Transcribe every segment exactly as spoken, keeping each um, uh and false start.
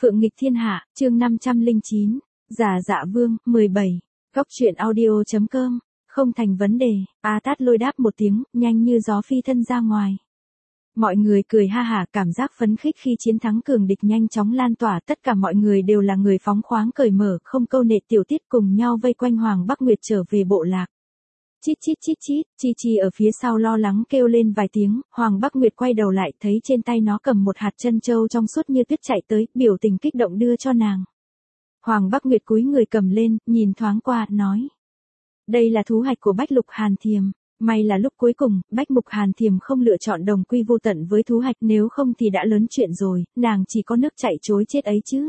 Phượng nghịch thiên hạ, chương năm trăm lẻ chín, Giả Dạ Vương, mười bảy. Góc truyện audio chấm com, không thành vấn đề. A Tát Lôi đáp một tiếng, nhanh như gió phi thân ra ngoài. Mọi người cười ha hả, cảm giác phấn khích khi chiến thắng cường địch nhanh chóng lan tỏa, tất cả mọi người đều là người phóng khoáng cởi mở, không câu nệ tiểu tiết, cùng nhau vây quanh Hoàng Bắc Nguyệt trở về bộ lạc. Chít chít chít chít, Chi Chi ở phía sau lo lắng kêu lên vài tiếng, Hoàng Bắc Nguyệt quay đầu lại thấy trên tay nó cầm một hạt trân châu trong suốt như tuyết chạy tới, biểu tình kích động đưa cho nàng. Hoàng Bắc Nguyệt cúi người cầm lên, nhìn thoáng qua, nói. Đây là thú hạch của Bách Lục Hàn Thiềm. May là lúc cuối cùng, Bách Mục Hàn Thiềm không lựa chọn đồng quy vô tận với thú hạch, nếu không thì đã lớn chuyện rồi, nàng chỉ có nước chạy trối chết ấy chứ.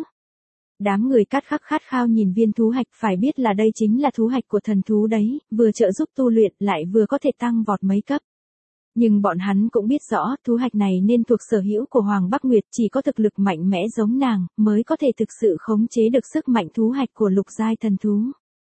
Đám người cát khắc khát khao nhìn viên thú hạch, phải biết là đây chính là thú hạch của thần thú đấy, vừa trợ giúp tu luyện lại vừa có thể tăng vọt mấy cấp. Nhưng bọn hắn cũng biết rõ, thú hạch này nên thuộc sở hữu của Hoàng Bắc Nguyệt, chỉ có thực lực mạnh mẽ giống nàng, mới có thể thực sự khống chế được sức mạnh thú hạch của lục giai thần thú.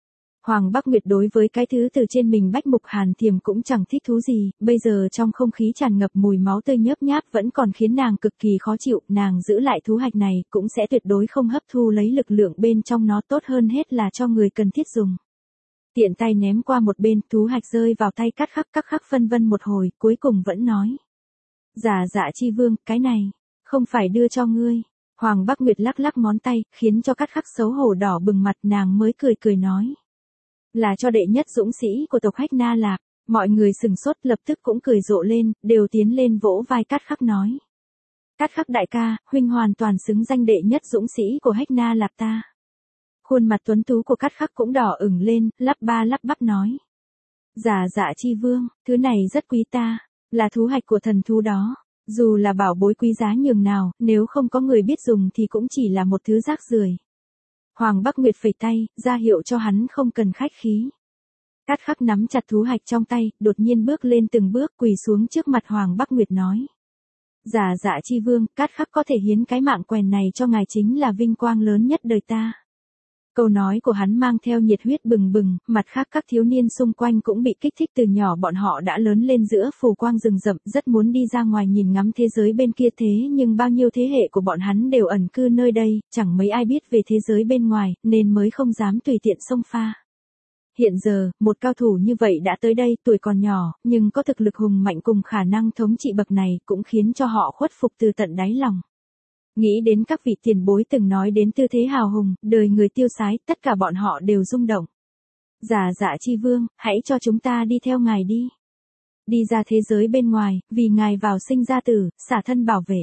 Hoàng Bắc Nguyệt đối với cái thứ từ trên mình Bách Mục Hàn Thiềm cũng chẳng thích thú gì, bây giờ trong không khí tràn ngập mùi máu tươi nhớp nháp vẫn còn khiến nàng cực kỳ khó chịu, nàng giữ lại thú hạch này cũng sẽ tuyệt đối không hấp thu lấy lực lượng bên trong nó, tốt hơn hết là cho người cần thiết dùng. Tiện tay ném qua một bên, thú hạch rơi vào tay Cát Khắc, Cát Khắc phân vân một hồi, cuối cùng vẫn nói. Giả Dạ Chi Vương, cái này, không phải đưa cho ngươi. Hoàng Bắc Nguyệt lắc lắc ngón tay, khiến cho Cát Khắc xấu hổ đỏ bừng mặt, nàng mới cười cười nói. Là cho đệ nhất dũng sĩ của tộc Hách Na Lạp. Mọi người sừng sốt lập tức cũng cười rộ lên, đều tiến lên vỗ vai Cát Khắc nói. Cát Khắc đại ca, huynh hoàn toàn xứng danh đệ nhất dũng sĩ của Hách Na Lạp ta. Khuôn mặt tuấn tú của Cát Khắc cũng đỏ ửng lên, lắp ba lắp bắp nói. Giả Dạ Chi Vương, thứ này rất quý ta, là thú hạch của thần thú đó. Dù là bảo bối quý giá nhường nào, nếu không có người biết dùng thì cũng chỉ là một thứ rác rưởi. Hoàng Bắc Nguyệt phẩy tay, ra hiệu cho hắn không cần khách khí. Cát Khắc nắm chặt thú hạch trong tay, đột nhiên bước lên từng bước, quỳ xuống trước mặt Hoàng Bắc Nguyệt nói. Giả Dạ Chi Vương, Cát Khắc có thể hiến cái mạng quèn này cho ngài chính là vinh quang lớn nhất đời ta. Câu nói của hắn mang theo nhiệt huyết bừng bừng, mặt khác các thiếu niên xung quanh cũng bị kích thích, từ nhỏ bọn họ đã lớn lên giữa phù quang rừng rậm, rất muốn đi ra ngoài nhìn ngắm thế giới bên kia, thế nhưng bao nhiêu thế hệ của bọn hắn đều ẩn cư nơi đây, chẳng mấy ai biết về thế giới bên ngoài, nên mới không dám tùy tiện xông pha. Hiện giờ, một cao thủ như vậy đã tới đây, tuổi còn nhỏ, nhưng có thực lực hùng mạnh cùng khả năng thống trị bậc này, cũng khiến cho họ khuất phục từ tận đáy lòng. Nghĩ đến các vị tiền bối từng nói đến tư thế hào hùng, đời người tiêu sái, tất cả bọn họ đều rung động. Giả Dạ Chi Vương, hãy cho chúng ta đi theo ngài đi. Đi ra thế giới bên ngoài, vì ngài vào sinh ra tử, xả thân bảo vệ.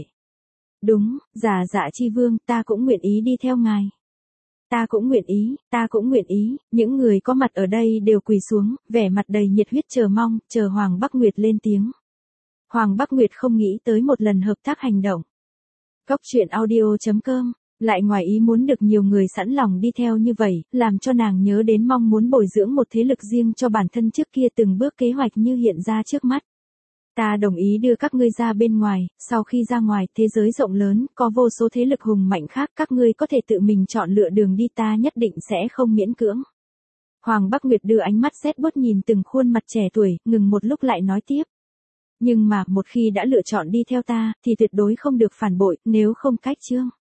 Đúng, Giả Dạ Chi Vương, ta cũng nguyện ý đi theo ngài. Ta cũng nguyện ý, ta cũng nguyện ý, những người có mặt ở đây đều quỳ xuống, vẻ mặt đầy nhiệt huyết chờ mong, chờ Hoàng Bắc Nguyệt lên tiếng. Hoàng Bắc Nguyệt không nghĩ tới một lần hợp tác hành động. Góc truyện audio chấm com, lại ngoài ý muốn được nhiều người sẵn lòng đi theo như vậy, làm cho nàng nhớ đến mong muốn bồi dưỡng một thế lực riêng cho bản thân trước kia, từng bước kế hoạch như hiện ra trước mắt. Ta đồng ý đưa các ngươi ra bên ngoài, sau khi ra ngoài, thế giới rộng lớn, có vô số thế lực hùng mạnh khác, các ngươi có thể tự mình chọn lựa đường đi, ta nhất định sẽ không miễn cưỡng. Hoàng Bắc Nguyệt đưa ánh mắt sét bút nhìn từng khuôn mặt trẻ tuổi, ngừng một lúc lại nói tiếp. Nhưng mà, một khi đã lựa chọn đi theo ta, thì tuyệt đối không được phản bội, nếu không cách chương.